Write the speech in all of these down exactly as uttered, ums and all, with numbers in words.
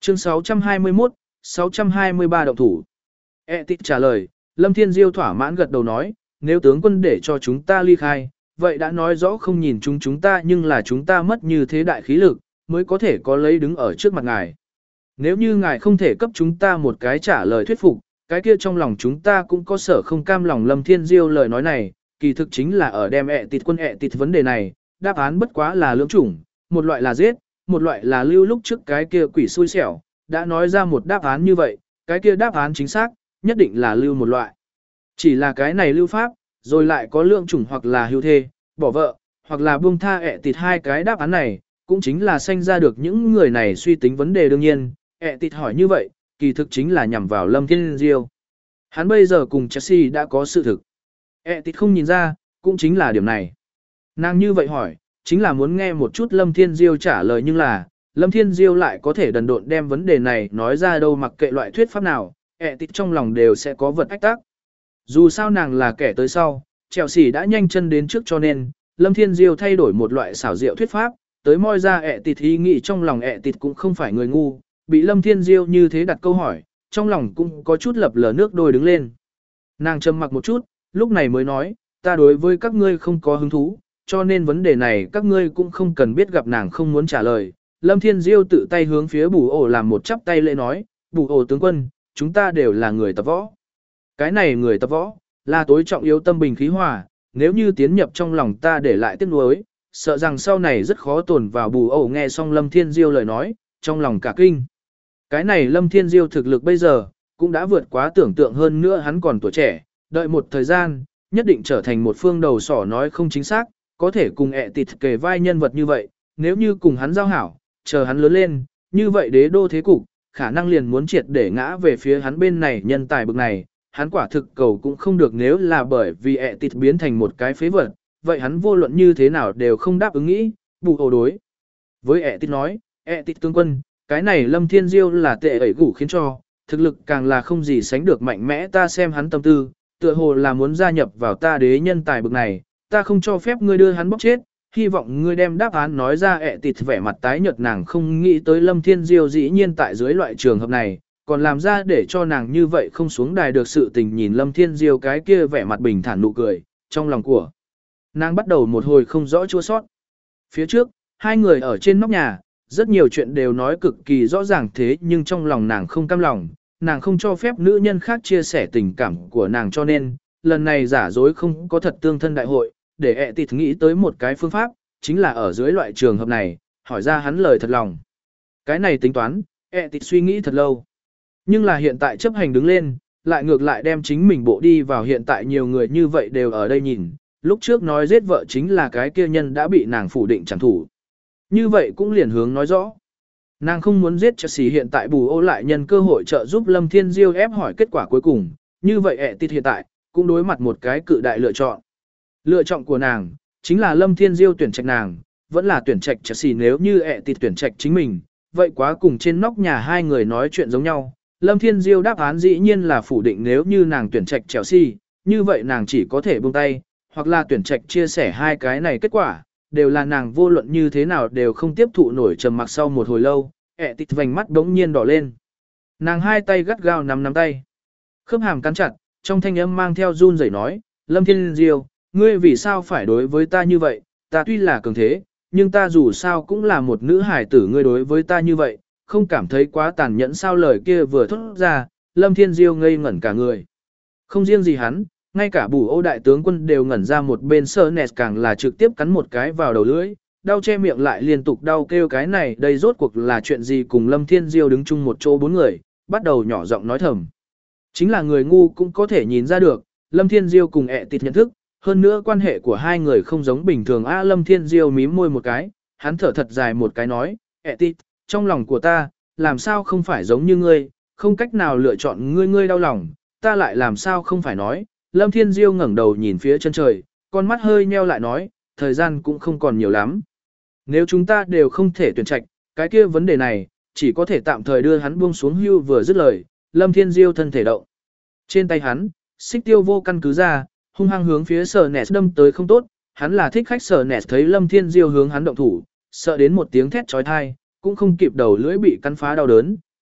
Chương sáu trăm hai mươi mốt, sáu trăm hai mươi ba động thủ. E tịch trả lời, Lâm Thiên Diêu thỏa mãn gật đầu nói, nếu tướng quân để cho chúng ta ly khai, vậy đã nói rõ không nhìn chúng chúng ta nhưng là chúng ta mất như thế đại khí lực, mới có thể có lấy đứng ở trước mặt ngài. Nếu như ngài không thể cấp chúng ta một cái trả lời thuyết phục, cái kia trong lòng chúng ta cũng có sở không cam lòng. Lâm Thiên Diêu lời nói này, kỳ thực chính là ở đem ẹ tịt quân ẹ tịt vấn đề này, đáp án bất quá là lưỡng chủng, một loại là giết, một loại là lưu. Lúc trước cái kia quỷ xui xẻo, đã nói ra một đáp án như vậy, cái kia đáp án chính xác, nhất định là lưu một loại. Chỉ là cái này lưu pháp, rồi lại có lưỡng chủng hoặc là hưu thê, bỏ vợ, hoặc là buông tha ẹ tịt hai cái đáp án này, cũng chính là sanh ra được những người này suy tính vấn đề. Đương nhiên, ẹ tịt hỏi như vậy, kỳ thực chính là nhằm vào Lâm Thiên Diêu. Hắn bây giờ cùng Chelsea đã có sự thực. ẹ tịt không nhìn ra, cũng chính là điểm này. Nàng như vậy hỏi, chính là muốn nghe một chút Lâm Thiên Diêu trả lời, nhưng là, Lâm Thiên Diêu lại có thể đần độn đem vấn đề này nói ra đâu. Mặc kệ loại thuyết pháp nào, ẹ tịt trong lòng đều sẽ có vật ách tắc. Dù sao nàng là kẻ tới sau, Chelsea đã nhanh chân đến trước, cho nên, Lâm Thiên Diêu thay đổi một loại xảo diệu thuyết pháp, tới moi ra ẹ tịt ý nghĩ trong lòng. Ẹ tịt cũng không phải người ngu, bị Lâm Thiên Diêu như thế đặt câu hỏi, trong lòng cũng có chút lập lờ nước đôi đứng lên. Nàng trầm mặc một chút, lúc này mới nói, ta đối với các ngươi không có hứng thú, cho nên vấn đề này các ngươi cũng không cần biết. Gặp nàng không muốn trả lời, Lâm Thiên Diêu tự tay hướng phía Bù Ổ làm một chắp tay lễ nói, Bù Ổ tướng quân, chúng ta đều là người tập võ. Cái này người tập võ, là tối trọng yếu tâm bình khí hòa, nếu như tiến nhập trong lòng ta để lại tiếc nuối, sợ rằng sau này rất khó tồn vào. Bù Ổ nghe xong Lâm Thiên Diêu lời nói, trong lòng cả kinh. Cái này Lâm Thiên Diêu thực lực bây giờ, cũng đã vượt quá tưởng tượng, hơn nữa hắn còn tuổi trẻ, đợi một thời gian, nhất định trở thành một phương đầu sỏ. Nói không chính xác, có thể cùng ẹ tịt kề vai nhân vật như vậy, nếu như cùng hắn giao hảo, chờ hắn lớn lên, như vậy đế đô thế cục, khả năng liền muốn triệt để ngã về phía hắn bên này. Nhân tài bực này, hắn quả thực cầu cũng không được. Nếu là bởi vì ẹ tịt biến thành một cái phế vật, vậy hắn vô luận như thế nào đều không đáp ứng nghĩ. Bù Ổ đối với ẹ tịt nói, ẹ tịt tướng quân, cái này Lâm Thiên Diêu là tệ ẩy gủ khiến cho, thực lực càng là không gì sánh được mạnh mẽ. Ta xem hắn tâm tư, tựa hồ là muốn gia nhập vào ta đế nhân tài bực này, ta không cho phép ngươi đưa hắn bóc chết, hy vọng ngươi đem đáp án nói ra. Ẹ tịt vẻ mặt tái nhợt, nàng không nghĩ tới Lâm Thiên Diêu dĩ nhiên tại dưới loại trường hợp này, còn làm ra để cho nàng như vậy không xuống đài được sự tình. Nhìn Lâm Thiên Diêu cái kia vẻ mặt bình thản nụ cười, trong lòng của nàng bắt đầu một hồi không rõ chua sót. Phía trước, hai người ở trên nóc nhà, rất nhiều chuyện đều nói cực kỳ rõ ràng, thế nhưng trong lòng nàng không cam lòng, nàng không cho phép nữ nhân khác chia sẻ tình cảm của nàng, cho nên, lần này giả dối không có thật tương thân đại hội, để ẹ tịt nghĩ tới một cái phương pháp, chính là ở dưới loại trường hợp này, hỏi ra hắn lời thật lòng. Cái này tính toán, ẹ tịt suy nghĩ thật lâu. Nhưng là hiện tại chấp hành đứng lên, lại ngược lại đem chính mình bộ đi vào. Hiện tại nhiều người như vậy đều ở đây nhìn, lúc trước nói giết vợ chính là cái kia nhân đã bị nàng phủ định chẳng thủ. Như vậy cũng liền hướng nói rõ. Nàng không muốn giết Chelsea, hiện tại Bù Ô lại nhân cơ hội trợ giúp Lâm Thiên Diêu ép hỏi kết quả cuối cùng. Như vậy ẹ tịt hiện tại, cũng đối mặt một cái cự đại lựa chọn. Lựa chọn của nàng, chính là Lâm Thiên Diêu tuyển trạch nàng, vẫn là tuyển trạch Chelsea. Nếu như ẹ tịt tuyển trạch chính mình, vậy quá cùng trên nóc nhà hai người nói chuyện giống nhau. Lâm Thiên Diêu đáp án dĩ nhiên là phủ định. Nếu như nàng tuyển trạch Chelsea, như vậy nàng chỉ có thể buông tay, hoặc là tuyển trạch chia sẻ. Hai cái này kết quả, đều là nàng vô luận như thế nào đều không tiếp thụ nổi. Trầm mặc sau một hồi lâu, ẹ tịt vành mắt đống nhiên đỏ lên. Nàng hai tay gắt gao nắm nắm tay, khớp hàm cắn chặt, trong thanh âm mang theo run rẩy nói, Lâm Thiên Diêu, ngươi vì sao phải đối với ta như vậy? Ta tuy là cường thế, nhưng ta dù sao cũng là một nữ hải tử, ngươi đối với ta như vậy, không cảm thấy quá tàn nhẫn sao? Lời kia vừa thốt ra, Lâm Thiên Diêu ngây ngẩn cả người. Không riêng gì hắn, ngay cả Bù Ô đại tướng quân đều ngẩn ra một bên. Sơ Nẹt càng là trực tiếp cắn một cái vào đầu lưỡi, đau che miệng lại liên tục đau kêu. Cái này đây rốt cuộc là chuyện gì? Cùng Lâm Thiên Diêu đứng chung một chỗ bốn người, bắt đầu nhỏ giọng nói thầm. Chính là người ngu cũng có thể nhìn ra được, Lâm Thiên Diêu cùng ẹ tịt nhận thức, hơn nữa quan hệ của hai người không giống bình thường. A Lâm Thiên Diêu mím môi một cái, hắn thở thật dài một cái nói, ẹ tịt, trong lòng của ta, làm sao không phải giống như ngươi, không cách nào lựa chọn ngươi, ngươi đau lòng, ta lại làm sao không phải nói. Lâm Thiên Diêu ngẩng đầu nhìn phía chân trời, con mắt hơi nheo lại nói, thời gian cũng không còn nhiều lắm. Nếu chúng ta đều không thể tuyển trạch, cái kia vấn đề này, chỉ có thể tạm thời đưa hắn buông xuống hưu. Vừa dứt lời, Lâm Thiên Diêu thân thể động. Trên tay hắn, xích tiêu vô căn cứ ra, hung hăng hướng phía Sở Nẹt đâm tới. Không tốt, hắn là thích khách. Sở Nẹt thấy Lâm Thiên Diêu hướng hắn động thủ, sợ đến một tiếng thét chói tai, cũng không kịp đầu lưỡi bị cắn phá đau đớn,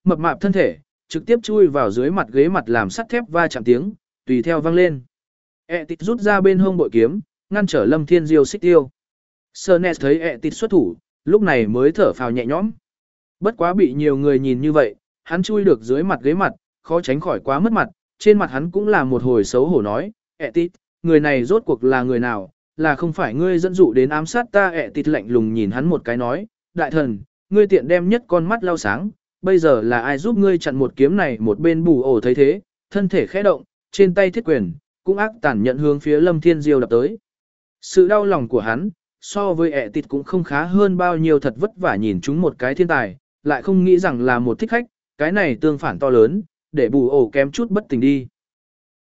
mập mạp thân thể, trực tiếp chui vào dưới mặt ghế mặt làm sắt thép va chạm tiếng, tùy theo vang lên. Etit rút ra bên hông bội kiếm, ngăn trở Lâm Thiên Diêu xích tiêu. Sernes thấy Etit xuất thủ, lúc này mới thở phào nhẹ nhõm. Bất quá bị nhiều người nhìn như vậy, hắn chui được dưới mặt ghế mặt, khó tránh khỏi quá mất mặt, trên mặt hắn cũng là một hồi xấu hổ nói, Etit, người này rốt cuộc là người nào, là không phải ngươi dẫn dụ đến ám sát ta. Etit lạnh lùng nhìn hắn một cái nói, đại thần, ngươi tiện đem nhất con mắt lau sáng, bây giờ là ai giúp ngươi chặn một kiếm này. Một bên bù ổ thấy thế, thân thể khẽ động, trên tay thiết quyền, cũng ác tàn nhận hướng phía Lâm Thiên Diêu đập tới. Sự đau lòng của hắn, so với Etit cũng không khá hơn bao nhiêu, thật vất vả nhìn chúng một cái thiên tài, lại không nghĩ rằng là một thích khách, cái này tương phản to lớn, để bù ổ kém chút bất tỉnh đi.